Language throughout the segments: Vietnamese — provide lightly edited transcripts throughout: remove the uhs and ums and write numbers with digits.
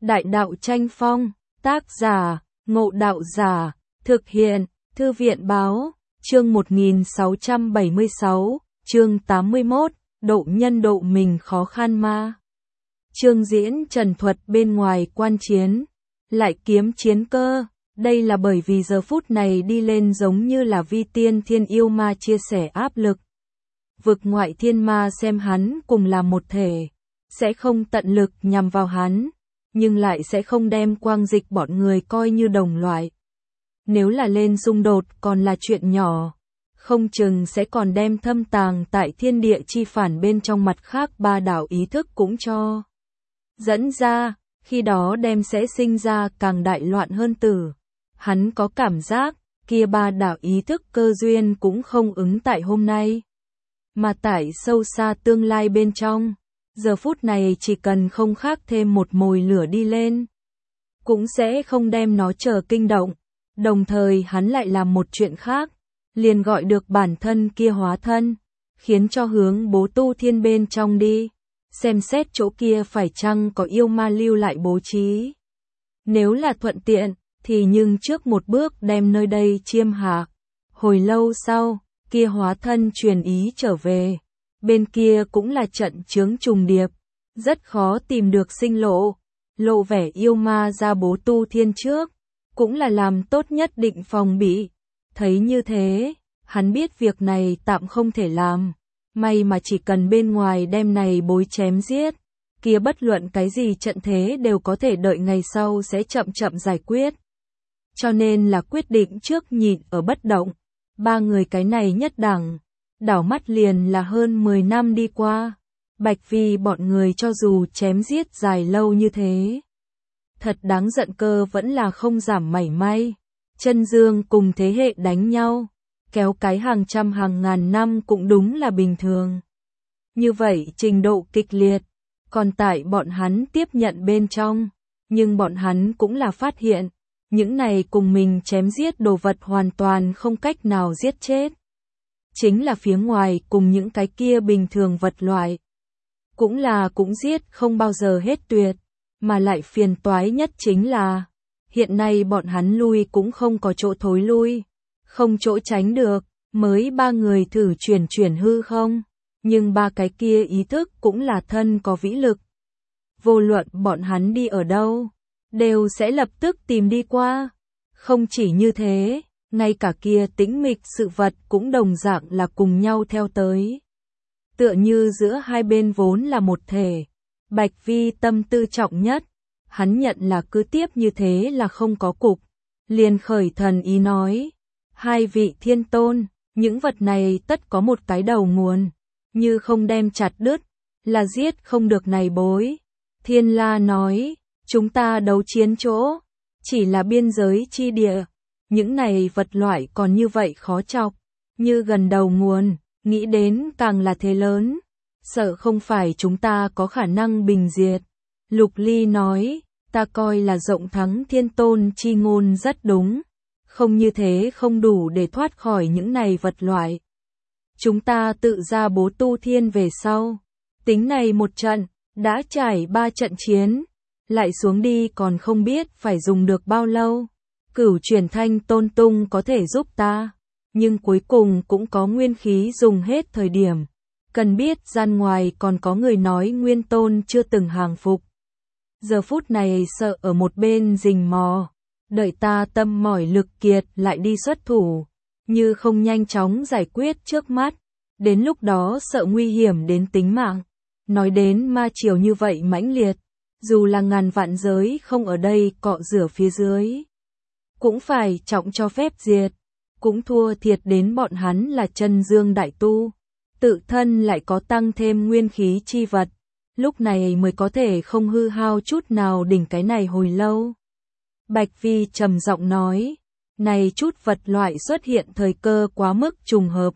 Đại đạo tranh phong, tác giả, Ngộ Đạo Giả, thực hiện, Thư viện báo, chương 1676, chương 81, độ nhân độ mình khó khăn ma. Chương diễn trần thuật bên ngoài quan chiến, lại kiếm chiến cơ, đây là bởi vì giờ phút này đi lên giống như là vi tiên thiên yêu ma chia sẻ áp lực. Vực ngoại thiên ma xem hắn cùng là một thể, sẽ không tận lực nhằm vào hắn, nhưng lại sẽ không đem quang dịch bọn người coi như đồng loại. Nếu là lên xung đột còn là chuyện nhỏ, không chừng sẽ còn đem thâm tàng tại thiên địa chi phản bên trong mặt khác ba đạo ý thức cũng cho dẫn ra, khi đó đem sẽ sinh ra càng đại loạn hơn tử. Hắn có cảm giác, kia ba đạo ý thức cơ duyên cũng không ứng tại hôm nay, mà tại sâu xa tương lai bên trong. Giờ phút này chỉ cần không khác thêm một mồi lửa đi lên, cũng sẽ không đem nó chờ kinh động. Đồng thời hắn lại làm một chuyện khác, liền gọi được bản thân kia hóa thân, khiến cho hướng Bố Tu Thiên bên trong đi, xem xét chỗ kia phải chăng có yêu ma lưu lại bố trí. Nếu là thuận tiện, thì nhưng trước một bước đem nơi đây chiêm hạ. Hồi lâu sau, kia hóa thân truyền ý trở về. Bên kia cũng là trận chướng trùng điệp, rất khó tìm được sinh lộ. Lộ vẻ yêu ma ra Bố Tu Thiên trước, cũng là làm tốt nhất định phòng bị. Thấy như thế, hắn biết việc này tạm không thể làm. May mà chỉ cần bên ngoài đem này bối chém giết, kia bất luận cái gì trận thế đều có thể đợi ngày sau sẽ chậm chậm giải quyết. Cho nên là quyết định trước nhịn ở bất động. Ba người cái này nhất đẳng, đảo mắt liền là hơn 10 năm đi qua. Bạch Vi bọn người cho dù chém giết dài lâu như thế, thật đáng giận cơ vẫn là không giảm mảy may. Chân Dương cùng thế hệ đánh nhau, kéo cái hàng trăm hàng ngàn năm cũng đúng là bình thường. Như vậy trình độ kịch liệt, còn tại bọn hắn tiếp nhận bên trong, nhưng bọn hắn cũng là phát hiện, những này cùng mình chém giết đồ vật hoàn toàn không cách nào giết chết. Chính là phía ngoài cùng những cái kia bình thường vật loại. Cũng giết không bao giờ hết tuyệt, mà lại phiền toái nhất chính là, hiện nay bọn hắn lui cũng không có chỗ thối lui, không chỗ tránh được, mới ba người thử chuyển hư không, nhưng ba cái kia ý thức cũng là thân có vĩ lực. Vô luận bọn hắn đi ở đâu, đều sẽ lập tức tìm đi qua. Không chỉ như thế, ngay cả kia tĩnh mịch sự vật cũng đồng dạng là cùng nhau theo tới. Tựa như giữa hai bên vốn là một thể. Bạch Vi tâm tư trọng nhất, hắn nhận là cứ tiếp như thế là không có cục. Liền khởi thần ý nói, hai vị thiên tôn, những vật này tất có một cái đầu nguồn, như không đem chặt đứt, là giết không được này bối. Thiên La nói, chúng ta đấu chiến chỗ, chỉ là biên giới chi địa, những này vật loại còn như vậy khó chọc, như gần đầu nguồn, nghĩ đến càng là thế lớn, sợ không phải chúng ta có khả năng bình diệt. Lục Ly nói, ta coi là rộng thắng thiên tôn chi ngôn rất đúng, không như thế không đủ để thoát khỏi những này vật loại. Chúng ta tự ra Bố Tu Thiên về sau, tính này một trận, đã trải 3 trận chiến, lại xuống đi còn không biết phải dùng được bao lâu. Cửu Chuyển Thanh Tôn Tung có thể giúp ta, nhưng cuối cùng cũng có nguyên khí dùng hết thời điểm. Cần biết gian ngoài còn có người nói Nguyên Tôn chưa từng hàng phục. Giờ phút này sợ ở một bên rình mò, đợi ta tâm mỏi lực kiệt lại đi xuất thủ, như không nhanh chóng giải quyết trước mắt, đến lúc đó sợ nguy hiểm đến tính mạng. Nói đến ma triều như vậy mãnh liệt, dù là ngàn vạn giới không ở đây cọ rửa phía dưới, cũng phải trọng cho phép diệt, cũng thua thiệt đến bọn hắn là chân dương đại tu, tự thân lại có tăng thêm nguyên khí chi vật, lúc này mới có thể không hư hao chút nào đỉnh cái này hồi lâu. Bạch Vi trầm giọng nói, này chút vật loại xuất hiện thời cơ quá mức trùng hợp.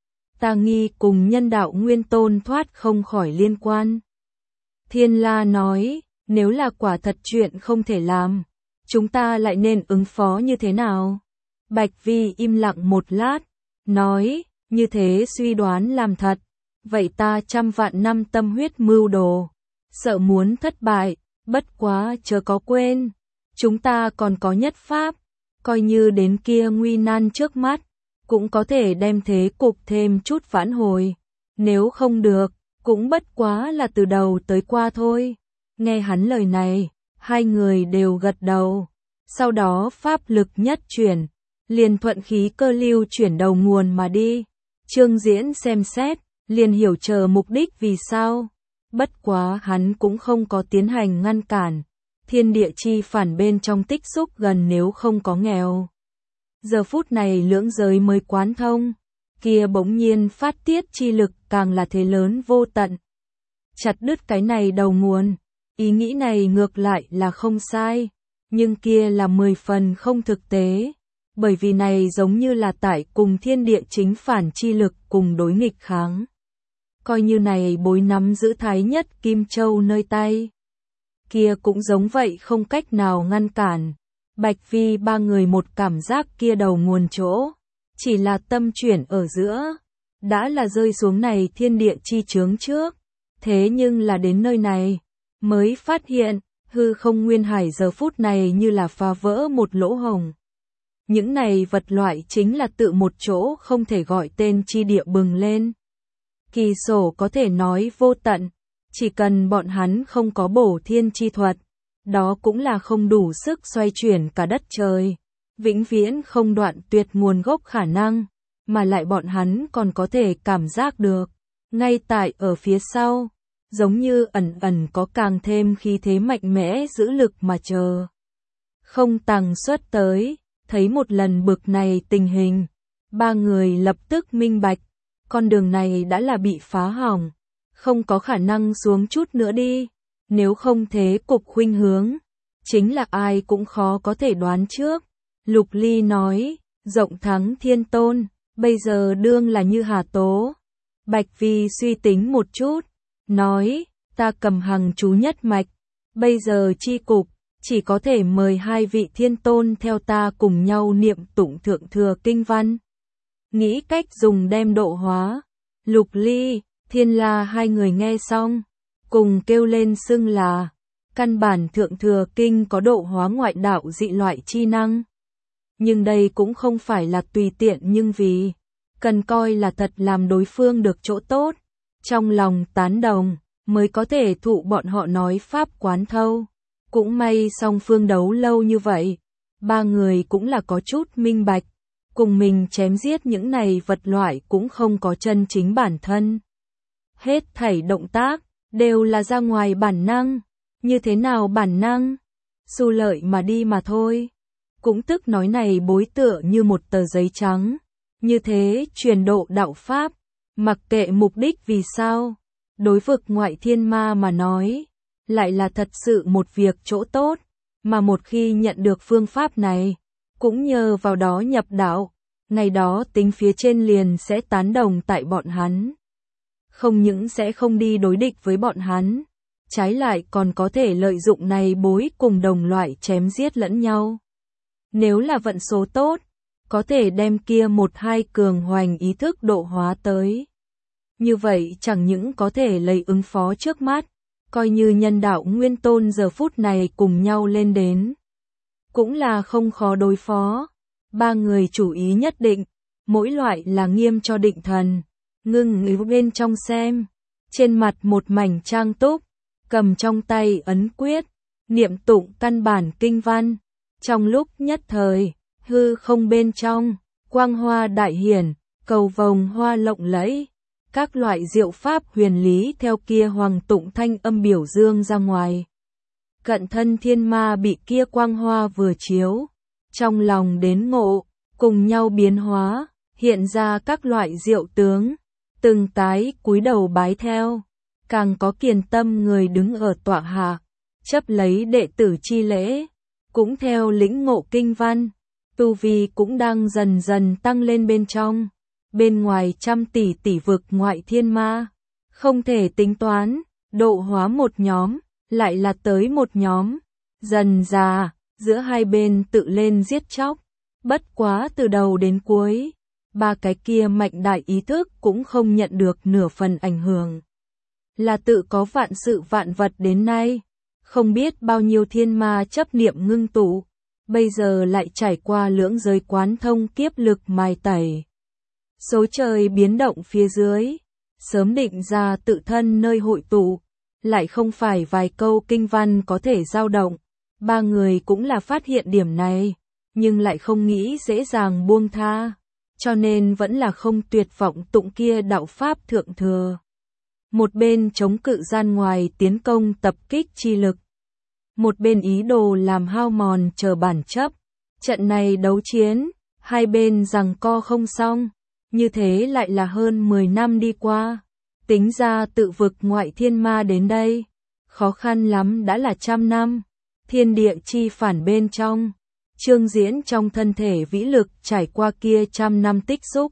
Ta nghi cùng nhân đạo Nguyên Tôn thoát không khỏi liên quan. Thiên La nói, nếu là quả thật chuyện không thể làm, chúng ta lại nên ứng phó như thế nào? Bạch Vi im lặng một lát, nói, như thế suy đoán làm thật, vậy ta trăm vạn năm tâm huyết mưu đồ, sợ muốn thất bại, Bất quá chớ có quên, chúng ta còn có nhất pháp, coi như đến kia nguy nan trước mắt, cũng có thể đem thế cục thêm chút vãn hồi. Nếu không được, cũng bất quá là từ đầu tới qua thôi. Nghe hắn lời này, hai người đều gật đầu. Sau đó pháp lực nhất chuyển, liền thuận khí cơ lưu chuyển đầu nguồn mà đi. Trương Diễn xem xét, liền hiểu chờ mục đích vì sao. Bất quá hắn cũng không có tiến hành ngăn cản. Thiên địa chi phản bên trong tích xúc gần nếu không có nghèo. Giờ phút này lưỡng giới mới quán thông, kia bỗng nhiên phát tiết chi lực càng là thế lớn vô tận. Chặt đứt cái này đầu nguồn, ý nghĩ này ngược lại là không sai, nhưng kia là 10 phần không thực tế, bởi vì này giống như là tại cùng thiên địa chính phản chi lực cùng đối nghịch kháng. Coi như này bối nắm giữ thái nhất Kim Châu nơi tay, kia cũng giống vậy không cách nào ngăn cản. Bạch Vi ba người một cảm giác kia đầu nguồn chỗ, chỉ là tâm chuyển ở giữa, đã là rơi xuống này thiên địa chi chướng trước. Thế nhưng là đến nơi này, mới phát hiện, hư không nguyên hải giờ phút này như là phá vỡ một lỗ hổng. Những này vật loại chính là tự một chỗ không thể gọi tên chi địa bừng lên. Kỳ sổ có thể nói vô tận, chỉ cần bọn hắn không có bổ thiên chi thuật, đó cũng là không đủ sức xoay chuyển cả đất trời, vĩnh viễn không đoạn tuyệt nguồn gốc khả năng, mà lại bọn hắn còn có thể cảm giác được, ngay tại ở phía sau, giống như ẩn ẩn có càng thêm khí thế mạnh mẽ giữ lực mà chờ. Không tàng xuất tới, thấy một lần bực này tình hình, ba người lập tức minh bạch, con đường này đã là bị phá hỏng, không có khả năng xuống chút nữa đi. Nếu không thế cục khuynh hướng, chính là ai cũng khó có thể đoán trước. Lục Ly nói, rộng thắng thiên tôn, bây giờ đương là như Hà Tố. Bạch Vi suy tính một chút, nói, ta cầm hằng chú nhất mạch, bây giờ chi cục, chỉ có thể mời hai vị thiên tôn theo ta cùng nhau niệm tụng thượng thừa kinh văn. Nghĩ cách dùng đem độ hóa. Lục Ly, Thiên La hai người nghe xong, cùng kêu lên xưng là, căn bản thượng thừa kinh có độ hóa ngoại đạo dị loại chi năng. Nhưng đây cũng không phải là tùy tiện nhưng vì, cần coi là thật làm đối phương được chỗ tốt, trong lòng tán đồng, mới có thể thụ bọn họ nói pháp quán thâu. Cũng may song phương đấu lâu như vậy, ba người cũng là có chút minh bạch, cùng mình chém giết những này vật loại cũng không có chân chính bản thân. Hết thảy động tác, đều là ra ngoài bản năng. Như thế nào bản năng? Xu lợi mà đi mà thôi. Cũng tức nói này bối tựa như một tờ giấy trắng. Như thế truyền độ đạo Pháp, mặc kệ mục đích vì sao. Đối vực ngoại thiên ma mà nói, lại là thật sự một việc chỗ tốt. Mà một khi nhận được phương pháp này, cũng nhờ vào đó nhập đạo, ngày đó tính phía trên liền sẽ tán đồng tại bọn hắn. Không những sẽ không đi đối địch với bọn hắn, trái lại còn có thể lợi dụng này bối cùng đồng loại chém giết lẫn nhau. Nếu là vận số tốt, có thể đem kia một hai cường hoành ý thức độ hóa tới. Như vậy chẳng những có thể lấy ứng phó trước mắt, coi như nhân đạo nguyên tôn giờ phút này cùng nhau lên đến. Cũng là không khó đối phó. Ba người chủ ý nhất định, mỗi loại là nghiêm cho định thần. Ngưng nghíu bên trong xem, trên mặt một mảnh trang túc, cầm trong tay ấn quyết, niệm tụng căn bản kinh văn. Trong lúc nhất thời, hư không bên trong, quang hoa đại hiển, cầu vồng hoa lộng lẫy, các loại diệu pháp huyền lý theo kia hoàng tụng thanh âm biểu dương ra ngoài. Cận thân thiên ma bị kia quang hoa vừa chiếu, trong lòng đến ngộ, cùng nhau biến hóa, hiện ra các loại diệu tướng. Từng tái cúi đầu bái theo, càng có kiền tâm người đứng ở tọa hạ, chấp lấy đệ tử chi lễ, cũng theo lĩnh ngộ kinh văn, tu vi cũng đang dần dần tăng lên bên trong, bên ngoài trăm tỷ tỷ vực ngoại thiên ma, không thể tính toán, độ hóa một nhóm, lại là tới một nhóm, dần dà, giữa hai bên tự lên giết chóc, bất quá từ đầu đến cuối. Ba cái kia mạnh đại ý thức cũng không nhận được nửa phần ảnh hưởng. Là tự có vạn sự vạn vật đến nay, Không biết bao nhiêu thiên ma chấp niệm ngưng tụ, bây giờ lại trải qua lưỡng giới quán thông kiếp lực mài tẩy. Số trời biến động phía dưới, sớm định ra tự thân nơi hội tụ, lại không phải vài câu kinh văn có thể dao động. Ba người cũng là phát hiện điểm này, nhưng lại không nghĩ dễ dàng buông tha, cho nên vẫn là không tuyệt vọng tụng kia đạo pháp thượng thừa. Một bên chống cự gian ngoài tiến công tập kích chi lực, một bên ý đồ làm hao mòn chờ bản chấp. Trận này đấu chiến, hai bên giằng co không xong, như thế lại là hơn 10 năm đi qua. Tính ra tự vực ngoại thiên ma đến đây, khó khăn lắm đã là 100 năm. Thiên địa chi phản bên trong, Trương Diễn trong thân thể vĩ lực trải qua kia 100 năm tích xúc.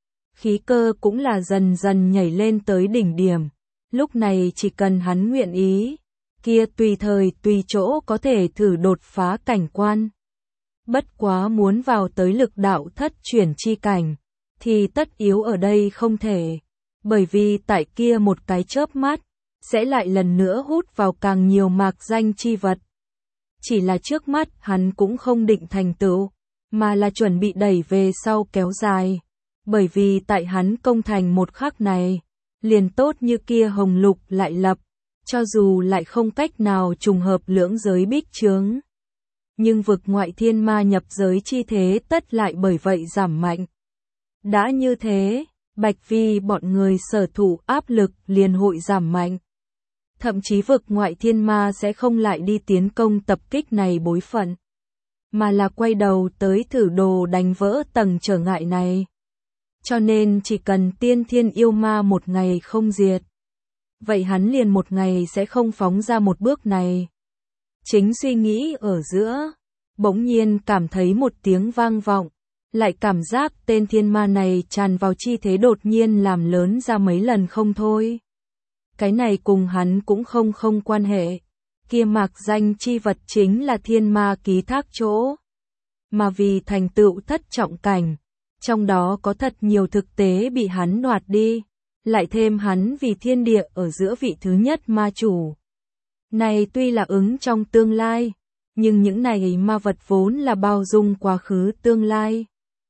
Khí cơ cũng là dần dần nhảy lên tới đỉnh điểm, lúc này chỉ cần hắn nguyện ý, kia tùy thời tùy chỗ có thể thử đột phá cảnh quan. Bất quá muốn vào tới lực đạo thất chuyển chi cảnh, thì tất yếu ở đây không thể, bởi vì tại kia một cái chớp mắt, sẽ lại lần nữa hút vào càng nhiều mạc danh chi vật. Chỉ là trước mắt hắn cũng không định thành tựu, mà là chuẩn bị đẩy về sau kéo dài, bởi vì tại hắn công thành một khắc này, liền tốt như kia hồng lục lại lập, cho dù lại không cách nào trùng hợp lưỡng giới bích chướng. Nhưng vực ngoại thiên ma nhập giới chi thế tất lại bởi vậy giảm mạnh. Đã như thế, Bạch Vi bọn người sở thụ áp lực liền hội giảm mạnh. Thậm chí vực ngoại thiên ma sẽ không lại đi tiến công tập kích này bối phận, mà là quay đầu tới thử đồ đánh vỡ tầng trở ngại này. Cho nên chỉ cần tiên thiên yêu ma một ngày không diệt, vậy hắn liền một ngày sẽ không phóng ra một bước này. Chính suy nghĩ ở giữa, bỗng nhiên cảm thấy một tiếng vang vọng, lại cảm giác tên thiên ma này tràn vào chi thế đột nhiên làm lớn ra mấy lần không thôi. Cái này cùng hắn cũng không quan hệ, kia mạc danh chi vật chính là thiên ma ký thác chỗ. Mà vì thành tựu thất trọng cảnh, trong đó có thật nhiều thực tế bị hắn đoạt đi, lại thêm hắn vì thiên địa ở giữa vị thứ nhất ma chủ. Này tuy là ứng trong tương lai, nhưng những này ma vật vốn là bao dung quá khứ tương lai.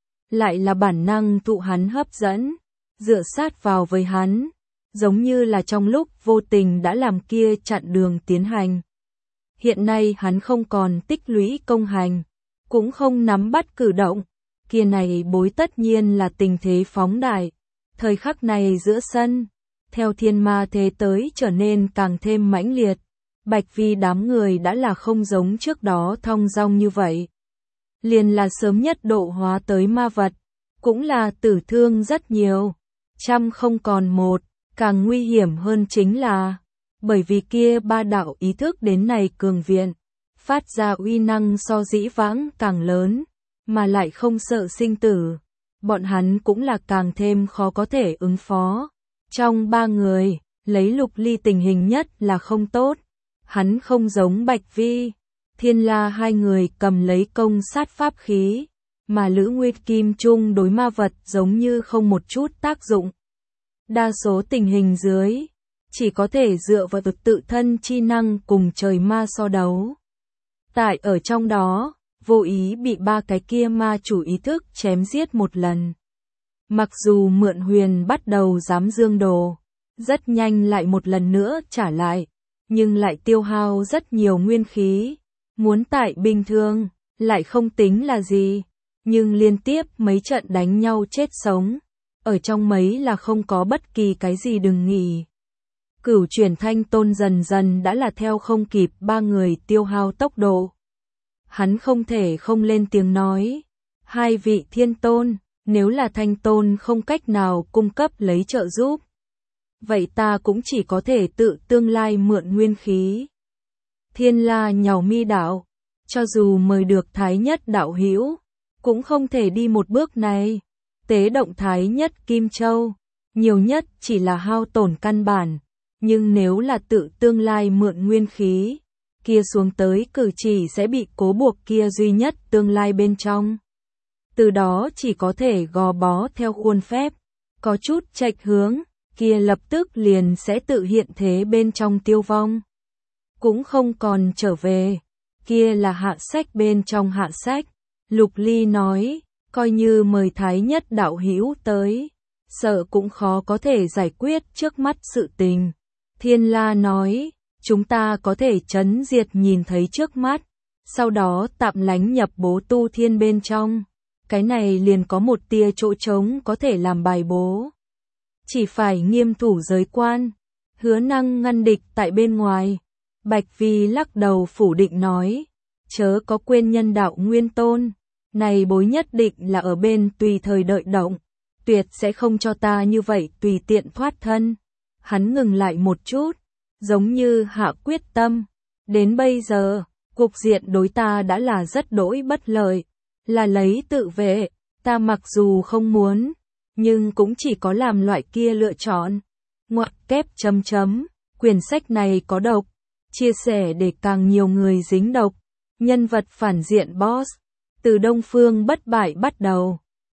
Lại là bản năng thụ hắn hấp dẫn, dựa sát vào với hắn, giống như là trong lúc vô tình đã làm kia chặn đường tiến hành. Hiện nay hắn không còn tích lũy công hành, cũng không nắm bắt cử động, kia này bối tất nhiên là tình thế phóng đại. Thời khắc này giữa sân, theo thiên ma thế tới trở nên càng thêm mãnh liệt, Bạch Vi đám người đã là không giống trước đó thong dong như vậy. Liền là sớm nhất độ hóa tới ma vật, cũng là tử thương rất nhiều, 100 không còn một, càng nguy hiểm hơn chính là, bởi vì kia ba đạo ý thức đến này cường viện, phát ra uy năng so dĩ vãng càng lớn, mà lại không sợ sinh tử, bọn hắn cũng là càng thêm khó có thể ứng phó. Trong ba người, lấy Lục Ly tình hình nhất là không tốt, hắn không giống Bạch Vi, Thiên La hai người cầm lấy công sát pháp khí, mà Lữ Nguyệt Kim chung đối ma vật giống như không một chút tác dụng. Đa số tình hình dưới, chỉ có thể dựa vào tự thân chi năng cùng trời ma so đấu. Tại ở trong đó, vô ý bị ba cái kia ma chủ ý thức chém giết một lần. Mặc dù mượn huyền bắt đầu dám dương đồ, rất nhanh lại một lần nữa trả lại, nhưng lại tiêu hao rất nhiều nguyên khí. Muốn tại bình thường, lại không tính là gì, nhưng liên tiếp mấy trận đánh nhau chết sống, ở trong mấy là không có bất kỳ cái gì đừng nghỉ. Cửu chuyển thanh tôn dần dần đã là theo không kịp ba người tiêu hao tốc độ. Hắn không thể không lên tiếng nói, hai vị thiên tôn, nếu là thanh tôn không cách nào cung cấp lấy trợ giúp, vậy ta cũng chỉ có thể tự tương lai mượn nguyên khí. Thiên La nhàu mi đạo, cho dù mời được Thái Nhất đạo hữu, cũng không thể đi một bước này. Tế động Thái Nhất Kim Châu, nhiều nhất chỉ là hao tổn căn bản, nhưng nếu là tự tương lai mượn nguyên khí, kia xuống tới cử chỉ sẽ bị cố buộc kia duy nhất tương lai bên trong. Từ đó chỉ có thể gò bó theo khuôn phép, có chút chệch hướng, kia lập tức liền sẽ tự hiện thế bên trong tiêu vong. cũng không còn trở về. Kia là hạ sách bên trong hạ sách. Lục Ly nói, coi như mời Thái Nhất đạo hữu tới, sợ cũng khó có thể giải quyết trước mắt sự tình. Thiên La nói, chúng ta có thể trấn diệt nhìn thấy trước mắt, sau đó tạm lánh nhập bố tu thiên bên trong. Cái này liền có một tia chỗ trống có thể làm bài bố. Chỉ phải nghiêm thủ giới quan, Hứa Năng ngăn địch tại bên ngoài. Bạch Vi lắc đầu phủ định nói, chớ có quên nhân đạo nguyên tôn, này bối nhất định là ở bên tùy thời đợi động, tuyệt sẽ không cho ta như vậy tùy tiện thoát thân. Hắn ngừng lại một chút, giống như hạ quyết tâm, đến bây giờ, cục diện đối ta đã là rất đỗi bất lợi, là lấy tự vệ, ta mặc dù không muốn, nhưng cũng chỉ có làm loại kia lựa chọn. Ngoặc kép chấm chấm, quyển sách này có độc, chia sẻ để càng nhiều người dính độc. Nhân vật phản diện boss, từ Đông Phương bất bại bắt đầu.